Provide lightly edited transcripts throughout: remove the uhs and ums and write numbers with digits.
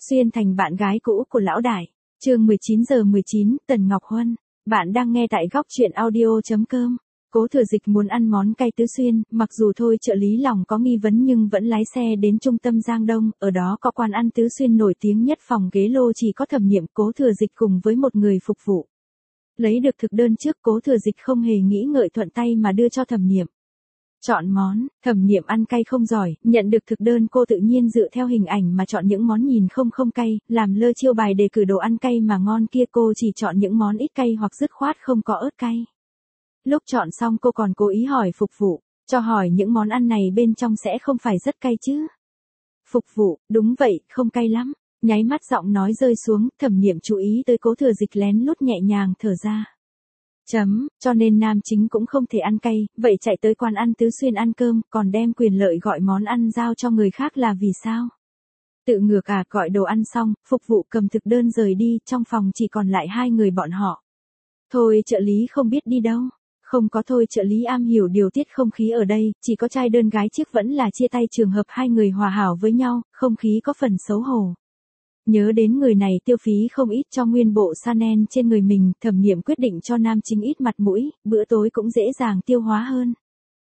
Xuyên thành bạn gái cũ của lão đại. Chương 19:19, Tần Ngọc Huân. Bạn đang nghe tại góc truyện audio.com. Cố Thừa Dịch muốn ăn món cay Tứ Xuyên, mặc dù thôi trợ lý lòng có nghi vấn nhưng vẫn lái xe đến trung tâm Giang Đông, ở đó có quán ăn Tứ Xuyên nổi tiếng nhất, phòng ghế lô chỉ có Thẩm Nhiệm, Cố Thừa Dịch cùng với một người phục vụ. Lấy được thực đơn trước, Cố Thừa Dịch không hề nghĩ ngợi thuận tay mà đưa cho Thẩm Nhiệm. Chọn món, Thẩm Nhiệm ăn cay không giỏi, nhận được thực đơn cô tự nhiên dựa theo hình ảnh mà chọn những món nhìn không cay, làm lơ chiêu bài đề cử đồ ăn cay mà ngon kia, cô chỉ chọn những món ít cay hoặc dứt khoát không có ớt cay. Lúc chọn xong cô còn cố ý hỏi phục vụ, cho hỏi những món ăn này bên trong sẽ không phải rất cay chứ? Phục vụ, đúng vậy, không cay lắm. Nháy mắt giọng nói rơi xuống, Thẩm Nhiệm chú ý tới Cố Thừa Dịch lén lút nhẹ nhàng thở ra. Cho nên nam chính cũng không thể ăn cay, vậy chạy tới quán ăn Tứ Xuyên ăn cơm, còn đem quyền lợi gọi món ăn giao cho người khác là vì sao? Tự ngược à? Gọi đồ ăn xong, phục vụ cầm thực đơn rời đi, trong phòng chỉ còn lại hai người bọn họ. Thôi trợ lý không biết đi đâu. Không có thôi trợ lý am hiểu điều tiết không khí ở đây, chỉ có trai đơn gái chiếc vẫn là chia tay trường hợp hai người hòa hảo với nhau, không khí có phần xấu hổ. Nhớ đến người này tiêu phí không ít cho nguyên bộ Chanel trên người mình, Thẩm Nhiệm quyết định cho nam chính ít mặt mũi, bữa tối cũng dễ dàng tiêu hóa hơn.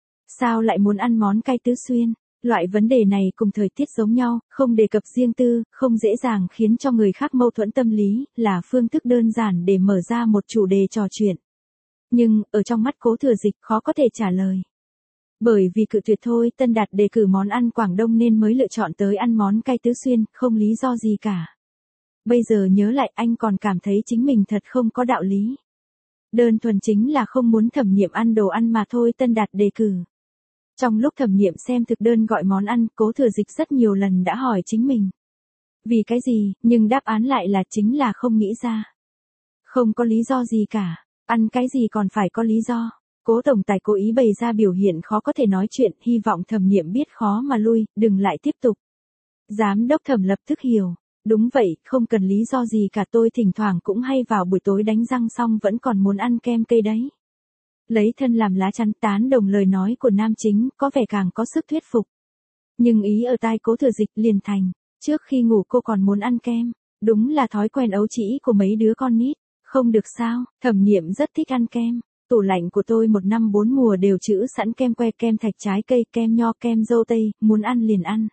Sao lại muốn ăn món cay Tứ Xuyên? Loại vấn đề này cùng thời tiết giống nhau, không đề cập riêng tư, không dễ dàng khiến cho người khác mâu thuẫn tâm lý, là phương thức đơn giản để mở ra một chủ đề trò chuyện. Nhưng, ở trong mắt Cố Thừa Dịch khó có thể trả lời. Bởi vì cự tuyệt thôi Tân Đạt đề cử món ăn Quảng Đông nên mới lựa chọn tới ăn món cay Tứ Xuyên, không lý do gì cả. Bây giờ nhớ lại anh còn cảm thấy chính mình thật không có đạo lý. Đơn thuần chính là không muốn Thẩm Nhiệm ăn đồ ăn mà thôi Tân Đạt đề cử. Trong lúc Thẩm Nhiệm xem thực đơn gọi món ăn, Cố Thừa Dịch rất nhiều lần đã hỏi chính mình. Vì cái gì, nhưng đáp án lại là chính là không nghĩ ra. Không có lý do gì cả, ăn cái gì còn phải có lý do. Cố tổng tài cố ý bày ra biểu hiện khó có thể nói chuyện, hy vọng Thẩm Nhiệm biết khó mà lui, đừng lại tiếp tục. Giám đốc Thẩm lập tức hiểu. Đúng vậy, không cần lý do gì cả, tôi thỉnh thoảng cũng hay vào buổi tối đánh răng xong vẫn còn muốn ăn kem cây đấy. Lấy thân làm lá chắn, tán đồng lời nói của nam chính, có vẻ càng có sức thuyết phục. Nhưng ý ở tai Cố Thừa Dịch liền thành, trước khi ngủ cô còn muốn ăn kem, đúng là thói quen ấu trĩ của mấy đứa con nít. Không được sao, Thẩm Nhiệm rất thích ăn kem. Tủ lạnh của tôi 1 năm 4 mùa đều trữ sẵn kem que, kem thạch trái cây, kem nho, kem dâu tây, muốn ăn liền ăn.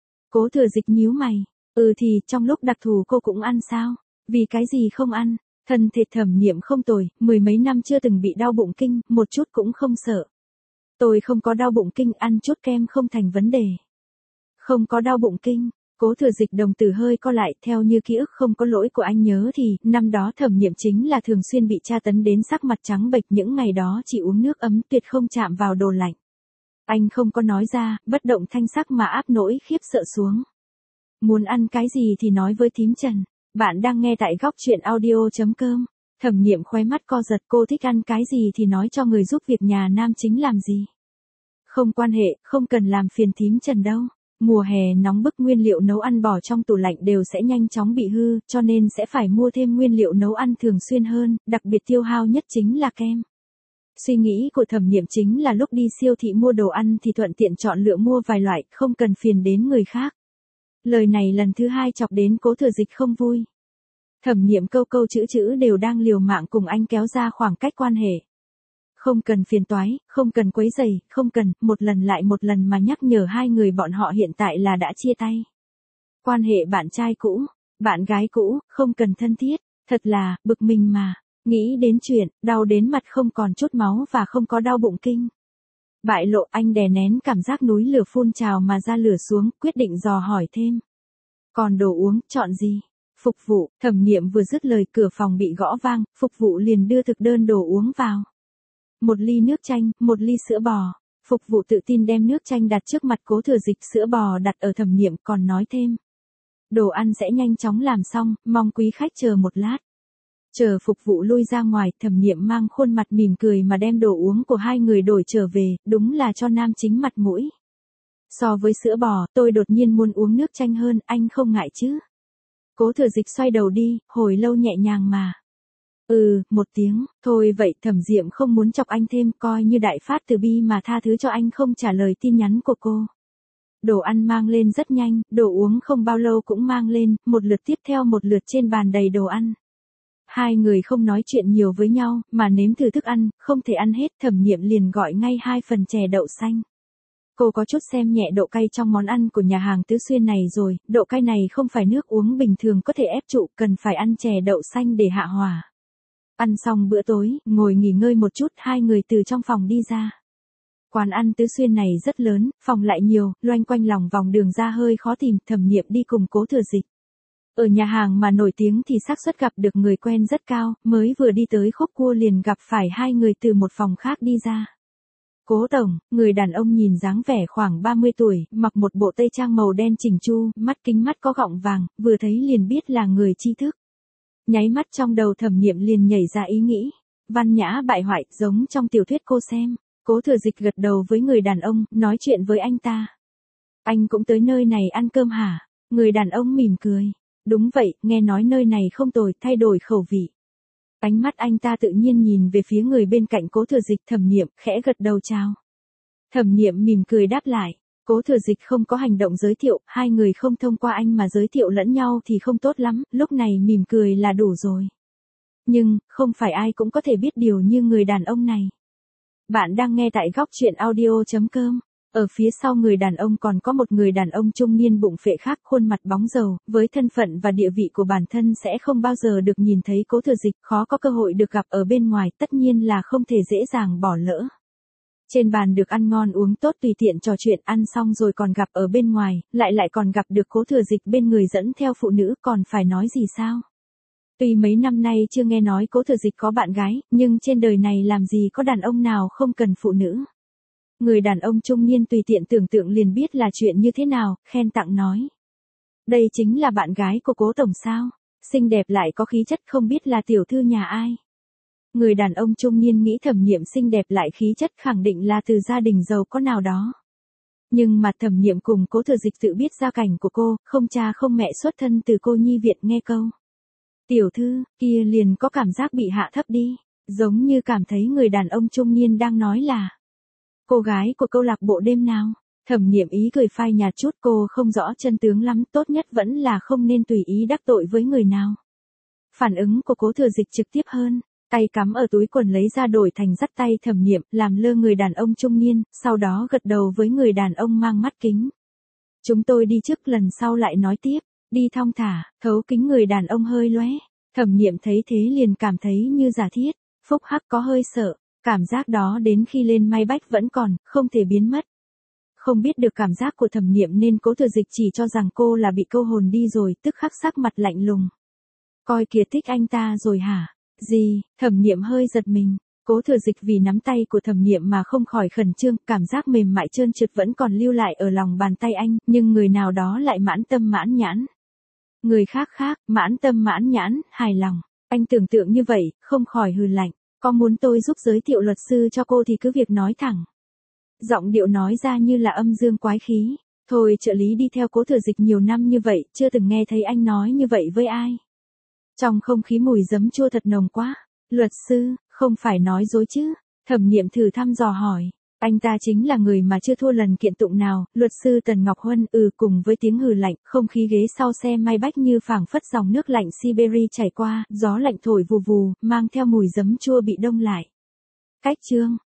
Cố Thừa Dịch nhíu mày. Thì trong lúc đặc thù cô cũng ăn sao? Vì cái gì không ăn? Thân thể Thẩm Nhiệm không tồi, 10 mấy năm chưa từng bị đau bụng kinh, một chút cũng không sợ. Tôi không có đau bụng kinh, ăn chút kem không thành vấn đề. Không có đau bụng kinh. Cố Thừa Dịch đồng tử hơi co lại, theo như ký ức không có lỗi của anh nhớ thì, năm đó Thẩm Nhiệm chính là thường xuyên bị tra tấn đến sắc mặt trắng bệch, những ngày đó chỉ uống nước ấm, tuyệt không chạm vào đồ lạnh. Anh không có nói ra, bất động thanh sắc mà áp nỗi khiếp sợ xuống. Muốn ăn cái gì thì nói với thím Trần. Bạn đang nghe tại góc truyện audio.com. Thẩm Nhiệm khóe mắt co giật, cô thích ăn cái gì thì nói cho người giúp việc nhà nam chính làm gì. Không quan hệ, không cần làm phiền thím Trần đâu. Mùa hè nóng bức, nguyên liệu nấu ăn bỏ trong tủ lạnh đều sẽ nhanh chóng bị hư, cho nên sẽ phải mua thêm nguyên liệu nấu ăn thường xuyên hơn, đặc biệt tiêu hao nhất chính là kem. Suy nghĩ của Thẩm Nhiệm chính là lúc đi siêu thị mua đồ ăn thì thuận tiện chọn lựa mua vài loại, không cần phiền đến người khác. Lời này lần thứ hai chọc đến Cố Thừa Dịch không vui. Thẩm Nhiệm câu câu chữ đều đang liều mạng cùng anh kéo ra khoảng cách quan hệ. Không cần phiền toái, không cần quấy rầy, không cần, một lần lại một lần mà nhắc nhở hai người bọn họ hiện tại là đã chia tay. Quan hệ bạn trai cũ, bạn gái cũ, không cần thân thiết, thật là, bực mình mà, nghĩ đến chuyện, đau đến mặt không còn chút máu và không có đau bụng kinh. Bại lộ, anh đè nén cảm giác núi lửa phun trào mà ra lửa xuống, quyết định dò hỏi thêm. Còn đồ uống, chọn gì? Phục vụ, Thẩm Nhiệm vừa dứt lời cửa phòng bị gõ vang, phục vụ liền đưa thực đơn đồ uống vào. 1 ly nước chanh, 1 ly sữa bò. Phục vụ tự tin đem nước chanh đặt trước mặt Cố Thừa Dịch, sữa bò đặt ở Thẩm Nhiệm, còn nói thêm. Đồ ăn sẽ nhanh chóng làm xong, mong quý khách chờ một lát. Chờ phục vụ lui ra ngoài, Thẩm Nhiệm mang khuôn mặt mỉm cười mà đem đồ uống của hai người đổi trở về, đúng là cho nam chính mặt mũi. So với sữa bò, tôi đột nhiên muốn uống nước chanh hơn, anh không ngại chứ? Cố Thừa Dịch xoay đầu đi, hồi lâu nhẹ nhàng mà. Một tiếng, thôi vậy. Thẩm Nhiệm không muốn chọc anh thêm, coi như đại phát từ bi mà tha thứ cho anh không trả lời tin nhắn của cô. Đồ ăn mang lên rất nhanh, đồ uống không bao lâu cũng mang lên, một lượt tiếp theo một lượt trên bàn đầy đồ ăn. Hai người không nói chuyện nhiều với nhau, mà nếm thử thức ăn, không thể ăn hết, Thẩm Niệm liền gọi ngay 2 phần chè đậu xanh. Cô có chút xem nhẹ độ cay trong món ăn của nhà hàng Tứ Xuyên này rồi, độ cay này không phải nước uống bình thường có thể ép trụ, cần phải ăn chè đậu xanh để hạ hỏa. Ăn xong bữa tối, ngồi nghỉ ngơi một chút, hai người từ trong phòng đi ra. Quán ăn Tứ Xuyên này rất lớn, phòng lại nhiều, loanh quanh lòng vòng đường ra hơi khó tìm, Thẩm Niệm đi cùng Cố Thừa Dịch. Ở nhà hàng mà nổi tiếng thì xác suất gặp được người quen rất cao, mới vừa đi tới khúc cua liền gặp phải hai người từ một phòng khác đi ra. Cố tổng, người đàn ông nhìn dáng vẻ khoảng 30 tuổi, mặc một bộ tây trang màu đen chỉnh chu, mắt kính mắt có gọng vàng, vừa thấy liền biết là người tri thức. Nháy mắt trong đầu Thẩm Niệm liền nhảy ra ý nghĩ, văn nhã bại hoại, giống trong tiểu thuyết cô xem. Cố Thừa Dịch gật đầu với người đàn ông, nói chuyện với anh ta. Anh cũng tới nơi này ăn cơm hả? Người đàn ông mỉm cười. Đúng vậy, nghe nói nơi này không tồi, thay đổi khẩu vị. Ánh mắt anh ta tự nhiên nhìn về phía người bên cạnh Cố Thừa Dịch. Thẩm Niệm khẽ gật đầu chào. Thẩm Niệm mỉm cười đáp lại. Cố Thừa Dịch không có hành động giới thiệu, hai người không thông qua anh mà giới thiệu lẫn nhau thì không tốt lắm, lúc này mỉm cười là đủ rồi. Nhưng, không phải ai cũng có thể biết điều như người đàn ông này. Bạn đang nghe tại góc truyện audio.com. Ở phía sau người đàn ông còn có một người đàn ông trung niên bụng phệ khác, khuôn mặt bóng dầu, với thân phận và địa vị của bản thân sẽ không bao giờ được nhìn thấy Cố Thừa Dịch, khó có cơ hội được gặp ở bên ngoài, tất nhiên là không thể dễ dàng bỏ lỡ. Trên bàn được ăn ngon uống tốt, tùy tiện trò chuyện, ăn xong rồi còn gặp ở bên ngoài, lại còn gặp được Cố Thừa Dịch bên người dẫn theo phụ nữ, còn phải nói gì sao? Tuy mấy năm nay chưa nghe nói Cố Thừa Dịch có bạn gái, nhưng trên đời này làm gì có đàn ông nào không cần phụ nữ. Người đàn ông trung niên tùy tiện tưởng tượng liền biết là chuyện như thế nào, khen tặng nói. Đây chính là bạn gái của Cố tổng sao? Xinh đẹp lại có khí chất, không biết là tiểu thư nhà ai. Người đàn ông trung niên nghĩ Thẩm Niệm xinh đẹp lại khí chất khẳng định là từ gia đình giàu có nào đó. Nhưng mà Thẩm Niệm cùng Cố Thừa Dịch tự biết gia cảnh của cô, không cha không mẹ, xuất thân từ cô nhi viện, nghe câu tiểu thư kia liền có cảm giác bị hạ thấp đi, giống như cảm thấy người đàn ông trung niên đang nói là cô gái của câu lạc bộ đêm nào. Thẩm Niệm ý cười phai nhạt chút, cô không rõ chân tướng lắm, tốt nhất vẫn là không nên tùy ý đắc tội với người nào. Phản ứng của Cố Thừa Dịch trực tiếp hơn, tay cắm ở túi quần lấy ra đổi thành dắt tay Thẩm Niệm, làm lơ người đàn ông trung niên, sau đó gật đầu với người đàn ông mang mắt kính. Chúng tôi đi trước, lần sau lại nói tiếp, đi thong thả. Thấu kính người đàn ông hơi lóe. Thẩm Niệm thấy thế liền cảm thấy như giả thiết, phúc hắc có hơi sợ, cảm giác đó đến khi lên may bách vẫn còn, không thể biến mất. Không biết được cảm giác của Thẩm Niệm nên Cố Thừa Dịch chỉ cho rằng cô là bị câu hồn đi rồi, tức khắc sắc mặt lạnh lùng. Coi kìa, thích anh ta rồi hả? Gì? Thẩm Niệm hơi giật mình. Cố Thừa Dịch vì nắm tay của Thẩm Niệm mà không khỏi khẩn trương, cảm giác mềm mại trơn trượt vẫn còn lưu lại ở lòng bàn tay anh, nhưng người nào đó lại mãn tâm mãn nhãn. Người khác mãn tâm mãn nhãn, hài lòng. Anh tưởng tượng như vậy, không khỏi hừ lạnh. Có muốn tôi giúp giới thiệu luật sư cho cô thì cứ việc nói thẳng. Giọng điệu nói ra như là âm dương quái khí. Thôi, trợ lý đi theo Cố Thừa Dịch nhiều năm như vậy, chưa từng nghe thấy anh nói như vậy với ai. Trong không khí mùi giấm chua thật nồng quá. Luật sư, không phải nói dối chứ? Thẩm Niệm thử thăm dò hỏi. Anh ta chính là người mà chưa thua lần kiện tụng nào, luật sư Tần Ngọc Huân. Cùng với tiếng hừ lạnh, không khí ghế sau xe may bách như phảng phất dòng nước lạnh Siberia chảy qua, gió lạnh thổi vù vù, mang theo mùi giấm chua bị đông lại. Cách chương.